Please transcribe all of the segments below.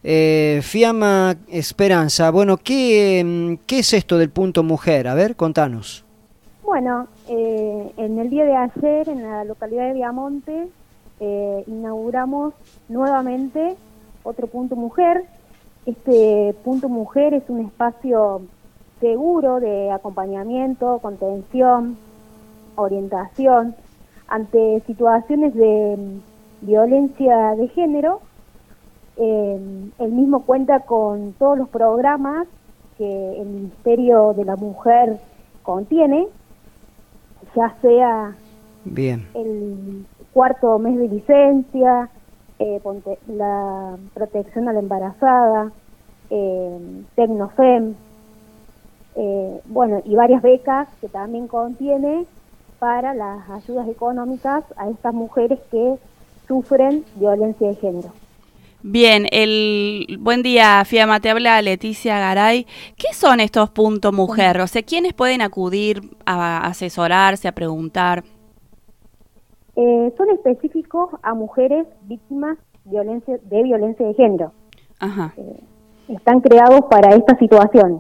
Fiamma Esperanza, bueno, ¿qué es esto del punto mujer? A ver, contanos. Bueno, en el día de ayer, en la localidad de Viamonte, inauguramos nuevamente otro punto mujer. Este punto mujer es un espacio seguro de acompañamiento, contención, orientación ante situaciones de violencia de género. El mismo cuenta con todos los programas que el Ministerio de la Mujer contiene, ya sea Bien. el cuarto mes de licencia, la protección a la embarazada, Tecnofem, bueno, y varias becas que también contiene para las ayudas económicas a estas mujeres que sufren violencia de género. Bien, buen día, Fiamma, te habla Leticia Garay. ¿Qué son estos puntos mujer? O sea, ¿quiénes pueden acudir a asesorarse, a preguntar? Son específicos a mujeres víctimas de violencia de género. Ajá. Están creados para estas situaciones.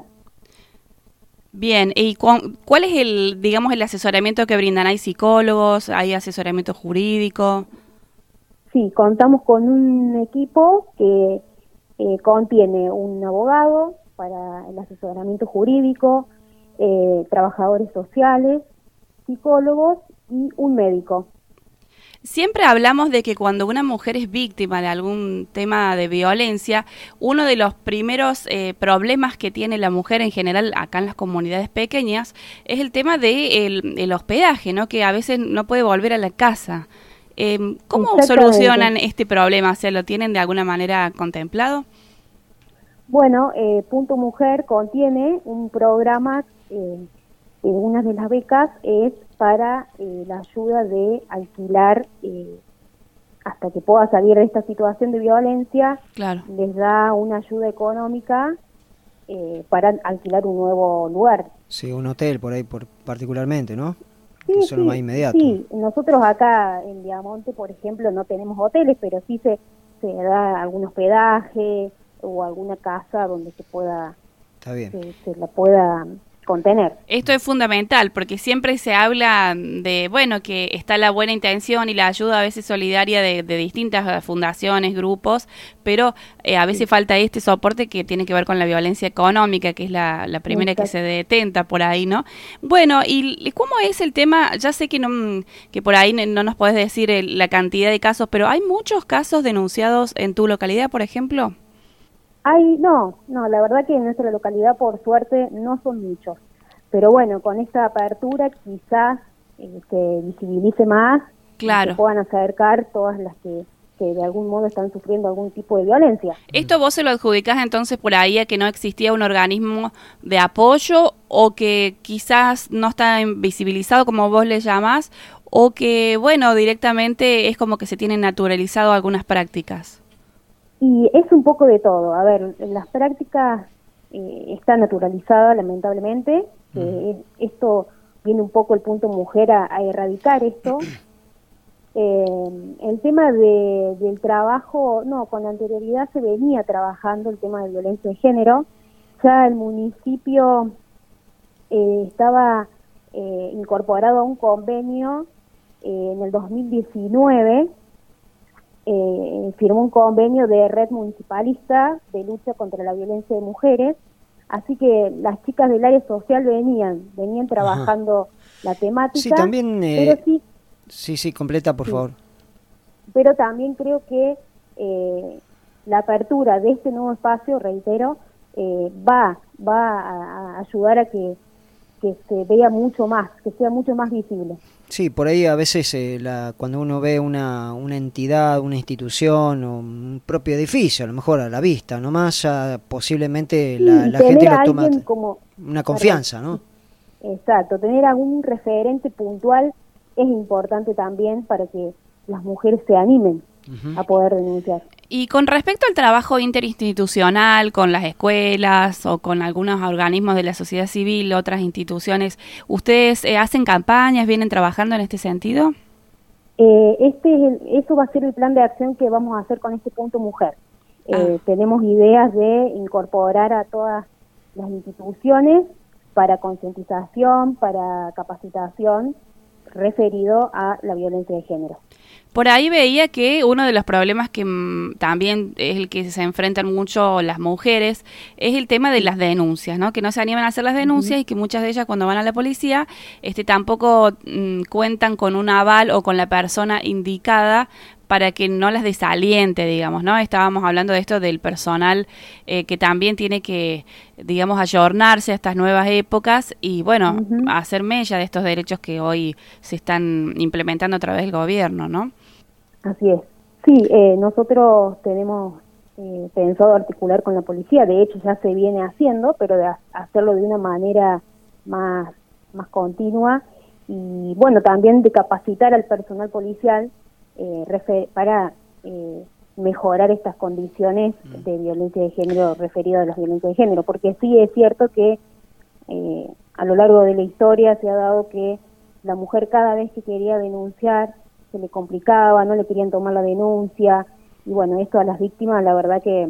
Bien, ¿y cuál es el asesoramiento que brindan? ¿Hay psicólogos? ¿Hay asesoramiento jurídico? Sí, contamos con un equipo que contiene un abogado para el asesoramiento jurídico, trabajadores sociales, psicólogos y un médico. Siempre hablamos de que cuando una mujer es víctima de algún tema de violencia, uno de los primeros problemas que tiene la mujer en general acá en las comunidades pequeñas es el tema de el hospedaje, ¿no? Que a veces no puede volver a la casa. ¿Cómo solucionan este problema? ¿Se lo tienen de alguna manera contemplado? Bueno, Punto Mujer contiene un programa, una de las becas es para la ayuda de alquilar hasta que pueda salir de esta situación de violencia. Claro. Les da una ayuda económica para alquilar un nuevo lugar. Sí, un hotel por ahí particularmente, ¿no? Sí, eso es lo más inmediato. Sí, nosotros acá en Viamonte, por ejemplo, no tenemos hoteles, pero sí se da algún hospedaje o alguna casa donde se pueda, está bien, se la pueda contener. Esto es fundamental porque siempre se habla de, bueno, que está la buena intención y la ayuda a veces solidaria de distintas fundaciones, grupos, pero a veces falta este soporte que tiene que ver con la violencia económica, que es la primera Exacto. Que se detenta por ahí, ¿no? Bueno, ¿y cómo es el tema? Ya sé que que por ahí no nos podés decir la cantidad de casos, pero ¿hay muchos casos denunciados en tu localidad, por ejemplo? No, la verdad que en nuestra localidad, por suerte, no son muchos. Pero bueno, con esta apertura quizás se visibilice más, claro. Y se puedan acercar todas las que de algún modo están sufriendo algún tipo de violencia. ¿Esto vos se lo adjudicás entonces por ahí a que no existía un organismo de apoyo o que quizás no está visibilizado como vos le llamás o que, bueno, directamente es como que se tienen naturalizado algunas prácticas? Y es un poco de todo. A ver, las prácticas están naturalizadas, lamentablemente. Esto viene un poco el Punto Mujer a erradicar esto. El tema del trabajo, con anterioridad se venía trabajando el tema de violencia de género. Ya el municipio estaba incorporado a un convenio en el 2019. Firmó un convenio de red municipalista de lucha contra la violencia de mujeres, así que las chicas del área social venían trabajando la temática. Sí, también, pero sí, completa, por favor. Pero también creo que la apertura de este nuevo espacio, reitero, va a ayudar a que se vea mucho más, que sea mucho más visible. Sí, por ahí a veces cuando uno ve una entidad, una institución o un propio edificio, a lo mejor a la vista, nomás ya posiblemente la gente lo toma como una confianza, ¿no? Exacto, tener algún referente puntual es importante también para que las mujeres se animen a poder denunciar. Y con respecto al trabajo interinstitucional con las escuelas o con algunos organismos de la sociedad civil, otras instituciones, ¿ustedes hacen campañas, vienen trabajando en este sentido? Eso va a ser el plan de acción que vamos a hacer con este Punto Mujer. Tenemos ideas de incorporar a todas las instituciones para concientización, para capacitación referido a la violencia de género. Por ahí veía que uno de los problemas que también es el que se enfrentan mucho las mujeres es el tema de las denuncias, ¿no? Que no se animan a hacer las denuncias y que muchas de ellas cuando van a la policía tampoco cuentan con un aval o con la persona indicada para que no las desaliente, digamos, ¿no? Estábamos hablando de esto del personal que también tiene que, digamos, ayornarse a estas nuevas épocas y, bueno, hacer mella de estos derechos que hoy se están implementando a través del gobierno, ¿no? Así es. Sí, nosotros tenemos pensado articular con la policía, de hecho ya se viene haciendo, pero de hacerlo de una manera más continua y, bueno, también de capacitar al personal policial para mejorar estas condiciones de violencia de género, referido a las violencias de género, porque sí es cierto que a lo largo de la historia se ha dado que la mujer cada vez que quería denunciar se le complicaba, no le querían tomar la denuncia, y bueno, esto a las víctimas la verdad que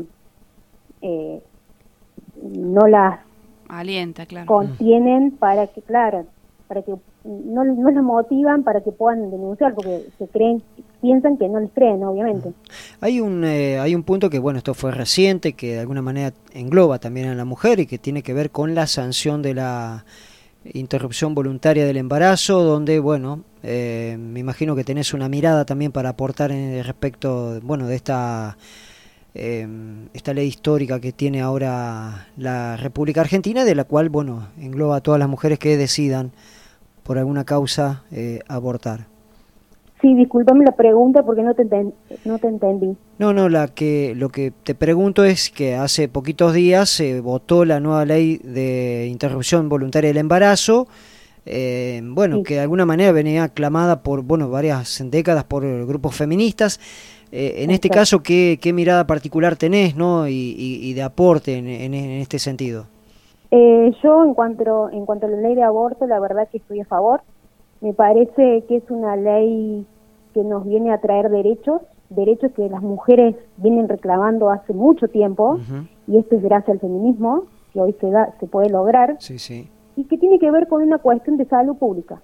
no las alienta, claro, contienen para que no las motivan para que puedan denunciar, porque piensan que no les creen, obviamente. Hay un punto que, bueno, esto fue reciente, que de alguna manera engloba también a la mujer y que tiene que ver con la sanción de la interrupción voluntaria del embarazo, donde, bueno, me imagino que tenés una mirada también para aportar respecto, bueno, de esta ley histórica que tiene ahora la República Argentina, de la cual, bueno, engloba a todas las mujeres que decidan por alguna causa abortar. Sí, discúlpame la pregunta porque no te entendí. No, lo que te pregunto es que hace poquitos días se votó la nueva ley de interrupción voluntaria del embarazo, sí, que de alguna manera venía aclamada por, bueno, varias décadas por grupos feministas. En este caso, ¿qué mirada particular tenés, ¿no? y de aporte en este sentido? Yo en cuanto a la ley de aborto, la verdad que estoy a favor. Me parece que es una ley que nos viene a traer derechos que las mujeres vienen reclamando hace mucho tiempo, y esto es gracias al feminismo, que hoy se puede lograr, sí, sí, y que tiene que ver con una cuestión de salud pública,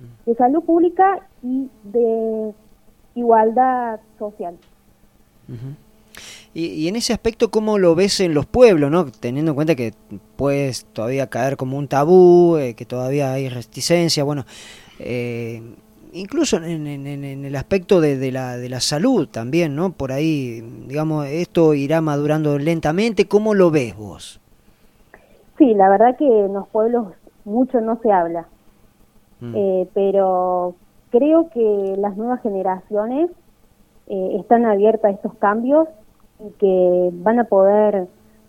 y de igualdad social. Y en ese aspecto, ¿cómo lo ves en los pueblos, no? Teniendo en cuenta que puedes todavía caer como un tabú, que todavía hay reticencia, bueno, incluso en el aspecto de la salud también, ¿no? Por ahí, digamos, esto irá madurando lentamente. ¿Cómo lo ves vos? Sí, la verdad que en los pueblos mucho no se habla, pero creo que las nuevas generaciones están abiertas a estos cambios y que van a poder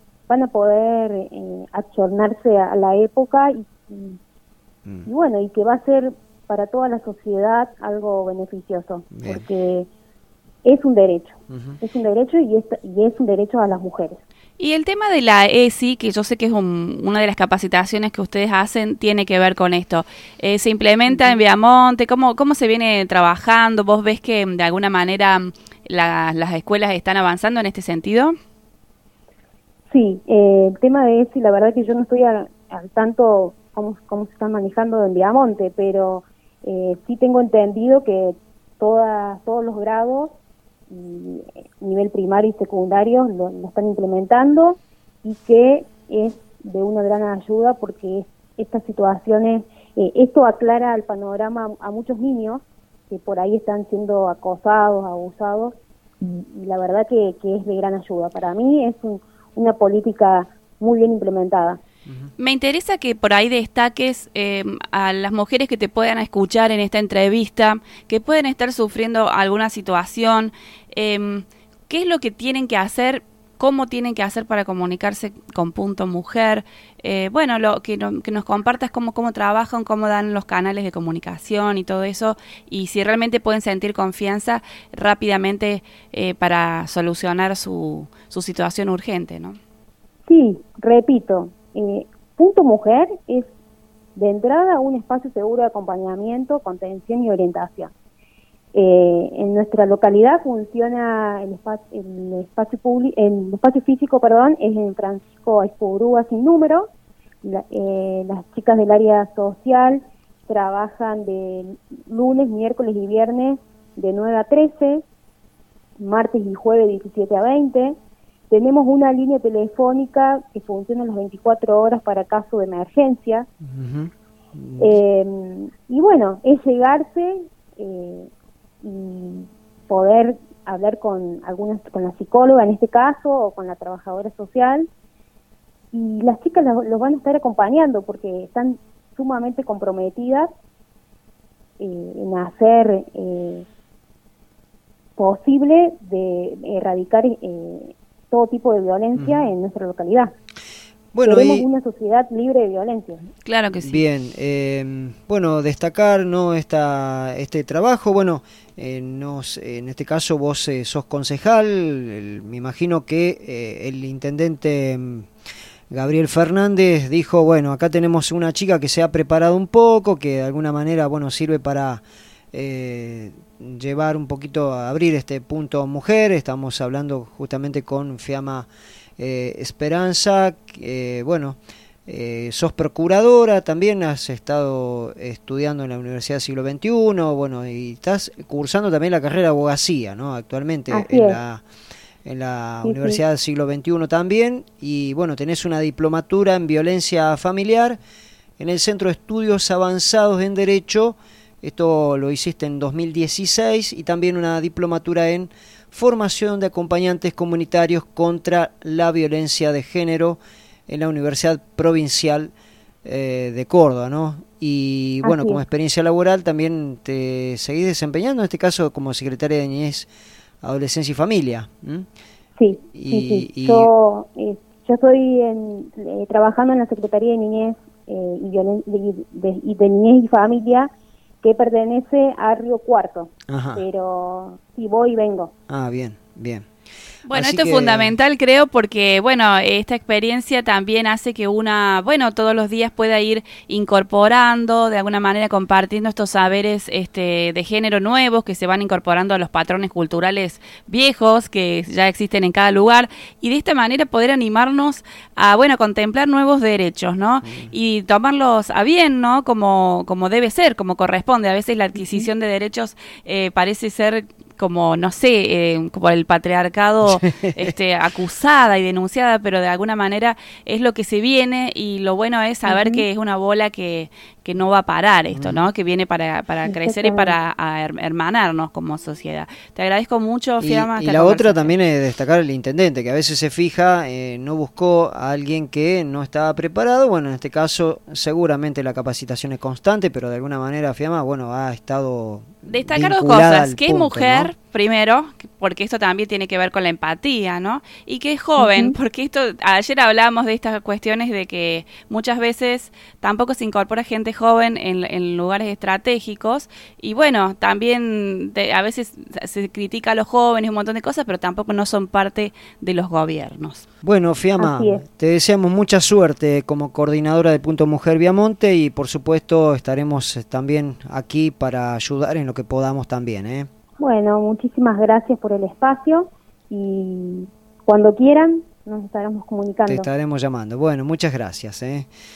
ayornarse a la época y bueno, y que va a ser para toda la sociedad algo beneficioso. Bien. Porque es un derecho, y es un derecho a las mujeres. Y el tema de la ESI, que yo sé que es una de las capacitaciones que ustedes hacen, tiene que ver con esto. ¿Se implementa en Viamonte? ¿Cómo se viene trabajando? ¿Vos ves que de alguna manera las escuelas están avanzando en este sentido? Sí, el tema de ESI, la verdad que yo no estoy al tanto cómo se están manejando en Viamonte, pero sí tengo entendido que todos los grados, nivel primario y secundario, lo están implementando, y que es de una gran ayuda porque estas situaciones, esto aclara el panorama a muchos niños que por ahí están siendo acosados, abusados, y la verdad que es de gran ayuda. Para mí es una política muy bien implementada. Me interesa que por ahí destaques a las mujeres que te puedan escuchar en esta entrevista, que pueden estar sufriendo alguna situación, qué es lo que tienen que hacer, cómo tienen que hacer para comunicarse con Punto Mujer, que nos compartas cómo trabajan, cómo dan los canales de comunicación y todo eso, y si realmente pueden sentir confianza rápidamente para solucionar su situación urgente, ¿no? Sí, repito, Punto Mujer es de entrada un espacio seguro de acompañamiento, contención y orientación. En nuestra localidad funciona el espacio físico, es en Francisco Espurúa sin número. Las chicas del área social trabajan de lunes, miércoles y viernes de 9 a 13, martes y jueves 17 a 20. Tenemos una línea telefónica que funciona las 24 horas para caso de emergencia. Y bueno, es llegarse y poder hablar con la psicóloga en este caso, o con la trabajadora social, y las chicas los van a estar acompañando porque están sumamente comprometidas en hacer posible de erradicar todo tipo de violencia en nuestra localidad. Bueno, queremos una sociedad libre de violencia. Claro que sí. Bien, bueno, destacar este trabajo. Bueno, en este caso vos sos concejal, me imagino que el intendente Gabriel Fernández dijo, bueno, acá tenemos una chica que se ha preparado un poco, que de alguna manera, bueno, sirve para llevar un poquito a abrir este punto mujer. Estamos hablando justamente con Fiamma Esperanza, sos procuradora, también has estado estudiando en la Universidad del Siglo XXI, bueno, y estás cursando también la carrera de abogacía, ¿no? Actualmente en la Universidad del Siglo XXI también, y bueno, tenés una diplomatura en violencia familiar en el Centro de Estudios Avanzados en Derecho. Esto lo hiciste en 2016, y también una diplomatura en formación de acompañantes comunitarios contra la violencia de género en la Universidad Provincial de Córdoba, ¿no? Y bueno, como experiencia laboral también te seguís desempeñando, en este caso como secretaria de Niñez, Adolescencia y Familia. Sí. Yo estoy trabajando en la Secretaría de Niñez de Niñez y Familia, que pertenece a Río Cuarto. Pero sí, voy y vengo. Bien. Bueno, esto es fundamental, creo, porque, bueno, esta experiencia también hace que una, todos los días pueda ir incorporando, de alguna manera compartiendo estos saberes de género nuevos que se van incorporando a los patrones culturales viejos que ya existen en cada lugar, y de esta manera poder animarnos a, contemplar nuevos derechos, ¿no? Y tomarlos a bien, ¿no? Como debe ser, como corresponde. A veces la adquisición de derechos parece ser como, no sé, como el patriarcado acusada y denunciada, pero de alguna manera es lo que se viene, y lo bueno es saber que es una bola que no va a parar esto, ¿no? Que viene para crecer y para hermanarnos como sociedad. Te agradezco mucho, Fiamma. Y la otra también es destacar el intendente, que a veces se fija, no buscó a alguien que no estaba preparado. Bueno, en este caso seguramente la capacitación es constante, pero de alguna manera Fiamma, ha estado destacar dos cosas, que es mujer, ¿no? Primero, porque esto también tiene que ver con la empatía, ¿no? Y que es joven, porque ayer hablábamos de estas cuestiones de que muchas veces tampoco se incorpora gente joven en lugares estratégicos, y bueno, también a veces se critica a los jóvenes, un montón de cosas, pero tampoco no son parte de los gobiernos. Bueno, Fiamma, te deseamos mucha suerte como coordinadora de Punto Mujer Viamonte, y por supuesto estaremos también aquí para ayudar en lo que podamos también, ¿eh? Bueno, muchísimas gracias por el espacio, y cuando quieran nos estaremos comunicando. Te estaremos llamando. Bueno, muchas gracias, ¿eh?